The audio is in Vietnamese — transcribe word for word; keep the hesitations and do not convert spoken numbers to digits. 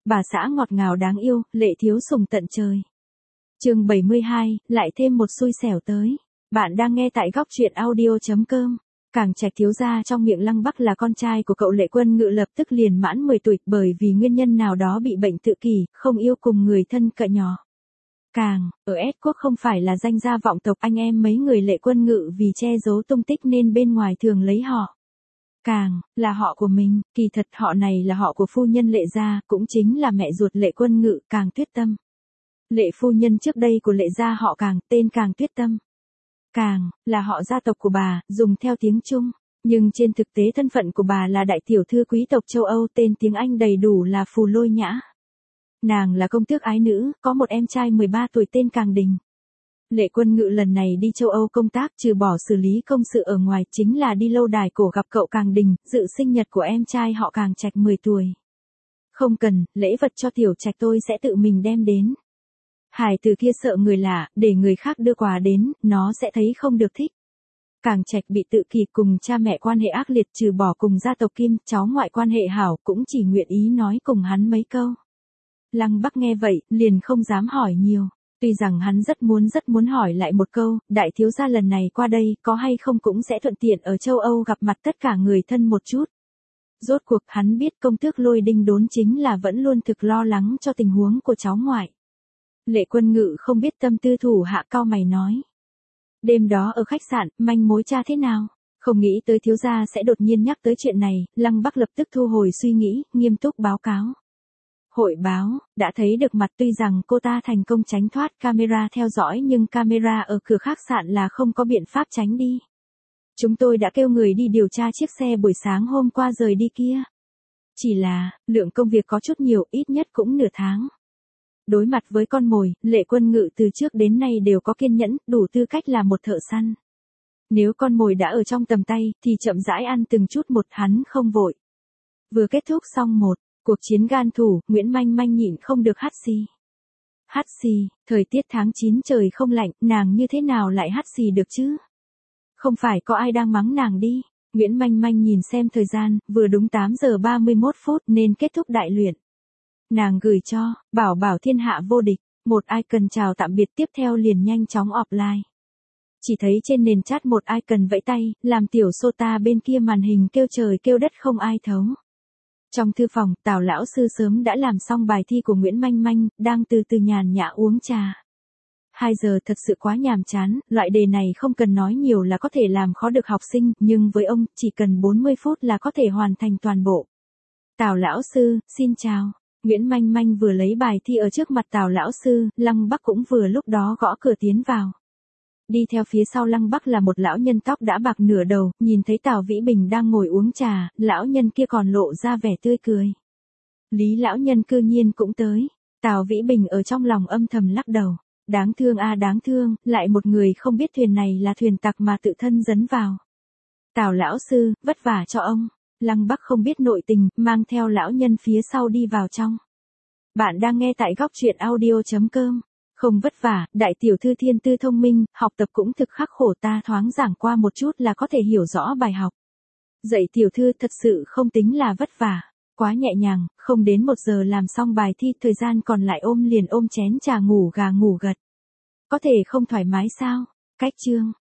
bà xã ngọt ngào đáng yêu, lệ thiếu sủng tận trời. Chương bảy mươi hai, lại thêm một xui xẻo tới. Bạn đang nghe tại góc truyện audio chấm com. Càng Trạch thiếu gia trong miệng Lăng Bắc là con trai của cậu Lệ Quân Ngự lập tức liền mãn mười tuổi, bởi vì nguyên nhân nào đó bị bệnh tự kỷ, không yêu cùng người thân cận nhỏ. Càng, ở S quốc không phải là danh gia vọng tộc, anh em mấy người Lệ Quân Ngự vì che giấu tung tích nên bên ngoài thường lấy họ Càng, là họ của mình, kỳ thật họ này là họ của phu nhân Lệ gia, cũng chính là mẹ ruột Lệ Quân Ngự, Càng Tuyết Tâm. Lệ phu nhân trước đây của Lệ gia họ Càng, tên Càng Tuyết Tâm. Càng, là họ gia tộc của bà, dùng theo tiếng Trung, nhưng trên thực tế thân phận của bà là đại tiểu thư quý tộc châu Âu, tên tiếng Anh đầy đủ là Phù Lôi Nhã. Nàng là công tước ái nữ, có một em trai mười ba tuổi tên Càng Đình. Lệ Quân Ngự lần này đi châu Âu công tác, trừ bỏ xử lý công sự ở ngoài, chính là đi lâu đài cổ gặp cậu Càng Đình, dự sinh nhật của em trai họ Càng Trạch mười tuổi. Không cần, lễ vật cho tiểu Trạch tôi sẽ tự mình đem đến. Hải từ kia sợ người lạ, để người khác đưa quà đến, nó sẽ thấy không được thích. Càng Trạch bị tự kỷ, cùng cha mẹ quan hệ ác liệt, trừ bỏ cùng gia tộc Kim, cháu ngoại quan hệ hảo, cũng chỉ nguyện ý nói cùng hắn mấy câu. Lăng Bắc nghe vậy, liền không dám hỏi nhiều. Tuy rằng hắn rất muốn rất muốn hỏi lại một câu, đại thiếu gia lần này qua đây, có hay không cũng sẽ thuận tiện ở châu Âu gặp mặt tất cả người thân một chút. Rốt cuộc hắn biết công tước Lôi Đinh Đốn chính là vẫn luôn thực lo lắng cho tình huống của cháu ngoại. Lệ Quân Ngự không biết tâm tư thủ hạ cau mày nói. Đêm đó ở khách sạn, manh mối tra thế nào? Không nghĩ tới thiếu gia sẽ đột nhiên nhắc tới chuyện này, Lăng Bắc lập tức thu hồi suy nghĩ, nghiêm túc báo cáo. Hội báo, đã thấy được mặt, tuy rằng cô ta thành công tránh thoát camera theo dõi nhưng camera ở cửa khách sạn là không có biện pháp tránh đi. Chúng tôi đã kêu người đi điều tra chiếc xe buổi sáng hôm qua rời đi kia. Chỉ là, lượng công việc có chút nhiều, ít nhất cũng nửa tháng. Đối mặt với con mồi, Lệ Quân Ngự từ trước đến nay đều có kiên nhẫn, đủ tư cách là một thợ săn. Nếu con mồi đã ở trong tầm tay, thì chậm rãi ăn từng chút một, hắn không vội. Vừa kết thúc xong một cuộc chiến gan thủ, Nguyễn Manh Manh nhịn không được hắt xì. Hắt xì, thời tiết tháng chín trời không lạnh, nàng như thế nào lại hắt xì được chứ? Không phải có ai đang mắng nàng đi. Nguyễn Manh Manh nhìn xem thời gian, vừa đúng tám giờ ba mươi mốt phút nên kết thúc đại luyện. Nàng gửi cho, bảo bảo thiên hạ vô địch, một icon chào tạm biệt, tiếp theo liền nhanh chóng offline. Chỉ thấy trên nền chat một icon vẫy tay, làm tiểu Sota bên kia màn hình kêu trời kêu đất không ai thấu. Trong thư phòng, Tào lão sư sớm đã làm xong bài thi của Nguyễn Manh Manh, đang từ từ nhàn nhã uống trà. Hai giờ thật sự quá nhàm chán, loại đề này không cần nói nhiều là có thể làm khó được học sinh, nhưng với ông, chỉ cần bốn mươi phút là có thể hoàn thành toàn bộ. Tào lão sư, xin chào. Nguyễn Manh Manh vừa lấy bài thi ở trước mặt Tào lão sư, Lăng Bắc cũng vừa lúc đó gõ cửa tiến vào. Đi theo phía sau Lăng Bắc là một lão nhân tóc đã bạc nửa đầu, nhìn thấy Tào Vĩ Bình đang ngồi uống trà, lão nhân kia còn lộ ra vẻ tươi cười. Lý lão nhân cư nhiên cũng tới. Tào Vĩ Bình ở trong lòng âm thầm lắc đầu. Đáng thương a đáng thương, lại một người không biết thuyền này là thuyền tặc mà tự thân dấn vào. Tào lão sư, vất vả cho ông. Lăng Bắc không biết nội tình, mang theo lão nhân phía sau đi vào trong. Bạn đang nghe tại góc truyện audio chấm com. Không vất vả, đại tiểu thư thiên tư thông minh, học tập cũng thực khắc khổ, ta thoáng giảng qua một chút là có thể hiểu rõ bài học. Dạy tiểu thư thật sự không tính là vất vả, quá nhẹ nhàng, không đến một giờ làm xong bài thi, thời gian còn lại ôm liền ôm chén trà ngủ gà ngủ gật. Có thể không thoải mái sao? Cách chương.